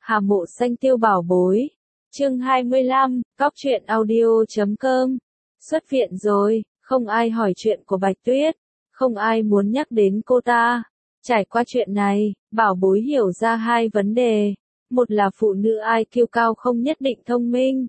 Hà Mộ Xanh Tiêu Bảo Bối. Chương 25, Cóc truyện audio.com. Xuất viện rồi, không ai hỏi chuyện của Bạch Tuyết, không ai muốn nhắc đến cô ta. Trải qua chuyện này, Bảo Bối hiểu ra hai vấn đề. Một là phụ nữ IQ cao không nhất định thông minh.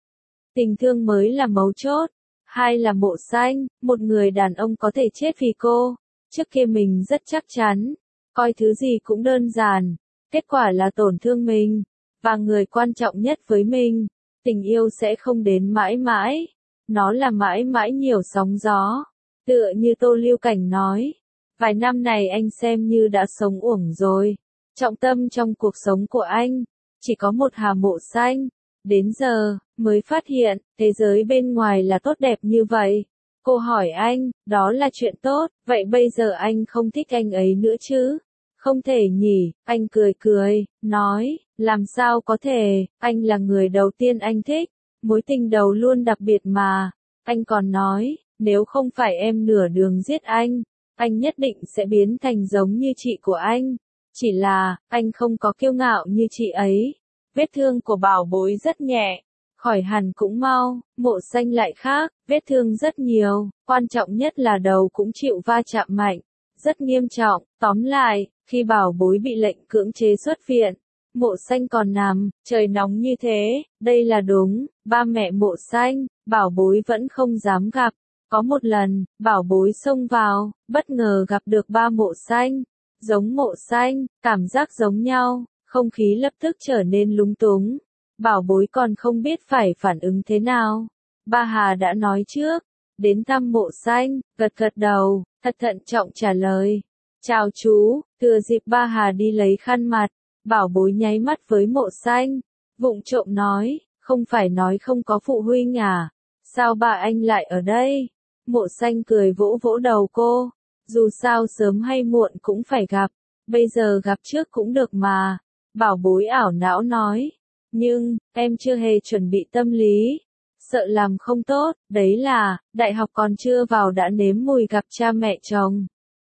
Tình thương mới là mấu chốt. Hai là Mộ Xanh, một người đàn ông có thể chết vì cô. Trước kia mình rất chắc chắn, coi thứ gì cũng đơn giản. Kết quả là tổn thương mình, và người quan trọng nhất với mình. Tình yêu sẽ không đến mãi mãi. Nó là mãi mãi nhiều sóng gió. Tựa như Tô Lưu Cảnh nói. Vài năm này anh xem như đã sống uổng rồi. Trọng tâm trong cuộc sống của anh chỉ có một Hà Mộ Xanh. Đến giờ, mới phát hiện, thế giới bên ngoài là tốt đẹp như vậy. Cô hỏi anh, đó là chuyện tốt, vậy bây giờ anh không thích anh ấy nữa chứ? Không thể nhỉ, anh cười cười, nói, làm sao có thể, anh là người đầu tiên anh thích, mối tình đầu luôn đặc biệt mà. Anh còn nói, nếu không phải em nửa đường giết anh nhất định sẽ biến thành giống như chị của anh. Chỉ là, anh không có kiêu ngạo như chị ấy. Vết thương của Bảo Bối rất nhẹ, khỏi hẳn cũng mau. Mộ Xanh lại khác, vết thương rất nhiều, quan trọng nhất là đầu cũng chịu va chạm mạnh, rất nghiêm trọng. Tóm lại, khi Bảo Bối bị lệnh cưỡng chế xuất viện, Mộ Xanh còn nằm, trời nóng như thế, đây là đúng, ba mẹ Mộ Xanh, Bảo Bối vẫn không dám gặp. Có một lần, Bảo Bối xông vào, bất ngờ gặp được ba Mộ Xanh, giống Mộ Xanh, cảm giác giống nhau. Không khí lập tức trở nên lúng túng. Bảo Bối còn không biết phải phản ứng thế nào. Ba Hà đã nói trước. Đến thăm Mộ Xanh, gật gật đầu, thật thận trọng trả lời. Chào chú, thừa dịp ba Hà đi lấy khăn mặt. Bảo Bối nháy mắt với Mộ Xanh. Vụng trộm nói, không phải nói không có phụ huynh à? Sao ba anh lại ở đây? Mộ Xanh cười vỗ vỗ đầu cô. Dù sao sớm hay muộn cũng phải gặp. Bây giờ gặp trước cũng được mà. Bảo Bối ảo não nói, nhưng, em chưa hề chuẩn bị tâm lý, sợ làm không tốt, đấy là, đại học còn chưa vào đã nếm mùi gặp cha mẹ chồng.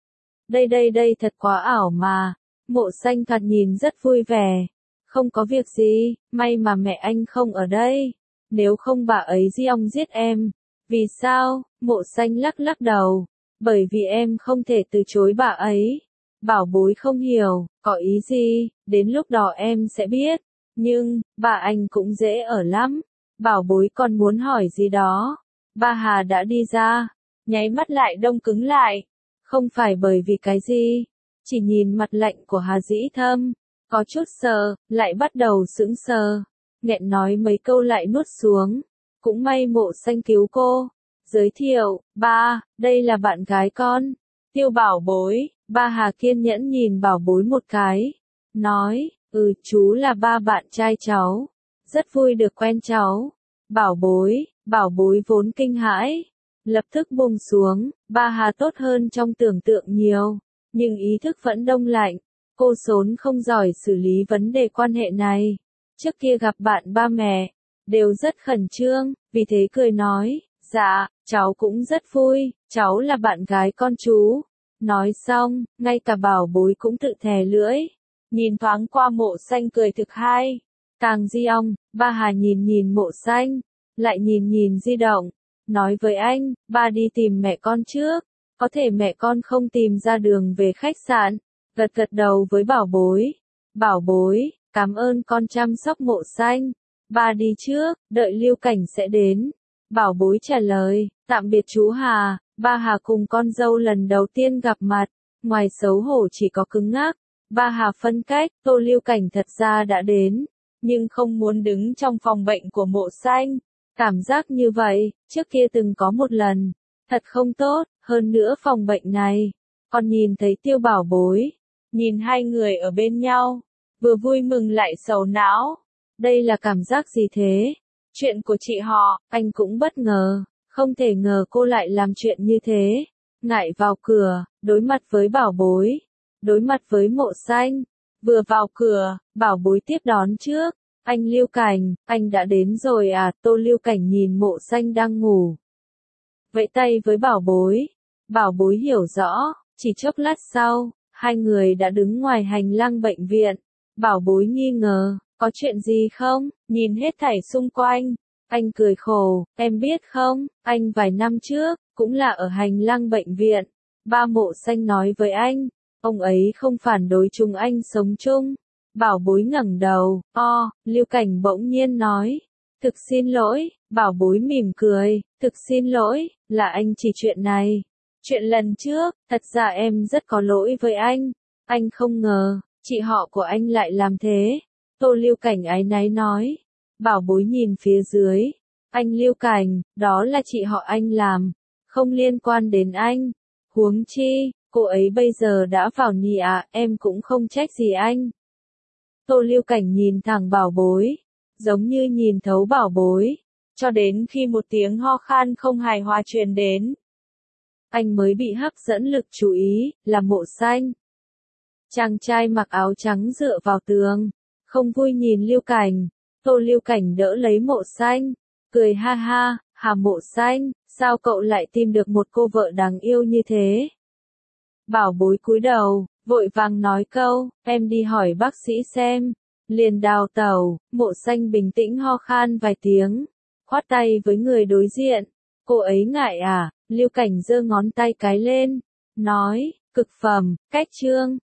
Đây thật quá ảo mà. Mộ Xanh thoạt nhìn rất vui vẻ. Không có việc gì, may mà mẹ anh không ở đây, nếu không bà ấy giết em. Vì sao? Mộ Xanh lắc lắc đầu, bởi vì em không thể từ chối bà ấy. Bảo Bối không hiểu, có ý gì, đến lúc đó em sẽ biết. Nhưng, bà anh cũng dễ ở lắm. Bảo Bối còn muốn hỏi gì đó. Ba Hà đã đi ra, nháy mắt lại đông cứng lại. Không phải bởi vì cái gì, chỉ nhìn mặt lạnh của Hà Dĩ Thâm, có chút sờ, lại bắt đầu sững sờ. Nghẹn nói mấy câu lại nuốt xuống. Cũng may Mộ Xanh cứu cô. Giới thiệu, ba, đây là bạn gái con, Tiêu Bảo Bối. Ba Hà kiên nhẫn nhìn Bảo Bối một cái, nói, chú là ba bạn trai cháu, rất vui được quen cháu. Bảo Bối vốn kinh hãi, lập tức buông xuống. Ba Hà tốt hơn trong tưởng tượng nhiều, nhưng ý thức vẫn đông lạnh. Cô Sốn không giỏi xử lý vấn đề quan hệ này. Trước kia gặp bạn ba mẹ, đều rất khẩn trương, vì thế cười nói, dạ, cháu cũng rất vui, cháu là bạn gái con chú. Nói xong, ngay cả Bảo Bối cũng tự thè lưỡi. Nhìn thoáng qua Mộ Xanh cười thực hay. Càng di ong, ba Hà nhìn Mộ Xanh, lại nhìn di động. Nói với anh, ba đi tìm mẹ con trước. Có thể mẹ con không tìm ra đường về khách sạn. Gật gật đầu với Bảo Bối. Bảo Bối, cảm ơn con chăm sóc Mộ Xanh. Ba đi trước, đợi Lưu Cảnh sẽ đến. Bảo Bối trả lời, tạm biệt chú Hà. Ba Hà cùng con dâu lần đầu tiên gặp mặt, ngoài xấu hổ chỉ có cứng ngắc. Ba Hà phân cách, Tô Lưu Cảnh thật ra đã đến, nhưng không muốn đứng trong phòng bệnh của Mộ Xanh. Cảm giác như vậy, trước kia từng có một lần, thật không tốt. Hơn nữa phòng bệnh này, còn nhìn thấy Tiêu Bảo Bối, nhìn hai người ở bên nhau, vừa vui mừng lại sầu não. Đây là cảm giác gì thế? Chuyện của chị họ, anh cũng bất ngờ. Không thể ngờ cô lại làm chuyện như thế. Ngại vào cửa, đối mặt với Bảo Bối, đối mặt với Mộ Xanh. Vừa vào cửa, Bảo Bối tiếp đón trước. Anh Lưu Cảnh, anh đã đến rồi à? Tô Lưu Cảnh nhìn Mộ Xanh đang ngủ, vẫy tay với Bảo Bối. Bảo Bối hiểu rõ, chỉ chốc lát sau, hai người đã đứng ngoài hành lang bệnh viện. Bảo Bối nghi ngờ, có chuyện gì không? Nhìn hết thảy xung quanh. Anh cười khổ, em biết không, anh vài năm trước, cũng là ở hành lang bệnh viện. Ba Mộ Xanh nói với anh, ông ấy không phản đối chúng anh sống chung. Bảo Bối ngẩng đầu, Lưu Cảnh bỗng nhiên nói. Thực xin lỗi, Bảo Bối mỉm cười, thực xin lỗi, là anh chỉ chuyện này. Chuyện lần trước, thật ra em rất có lỗi với anh không ngờ, chị họ của anh lại làm thế. Tô Lưu Cảnh áy náy nói. Bảo Bối nhìn phía dưới. Anh Lưu Cảnh, đó là chị họ anh làm, không liên quan đến anh. Huống chi, cô ấy bây giờ đã vào nì em cũng không trách gì anh. Tô Lưu Cảnh nhìn thẳng Bảo Bối, giống như nhìn thấu Bảo Bối, cho đến khi một tiếng ho khan không hài hòa truyền đến. Anh mới bị hấp dẫn lực chú ý, là Mộ Xanh. Chàng trai mặc áo trắng dựa vào tường, không vui nhìn Lưu Cảnh. Tô Lưu Cảnh đỡ lấy Mộ Xanh, cười ha ha, Hà Mộ Xanh, sao cậu lại tìm được một cô vợ đáng yêu như thế? Bảo Bối cúi đầu, vội vàng nói câu, em đi hỏi bác sĩ xem. Liền đào tẩu. Mộ Xanh bình tĩnh ho khan vài tiếng, khoát tay với người đối diện. Cô ấy ngại à? Lưu Cảnh giơ ngón tay cái lên, nói, cực phẩm, cách trương.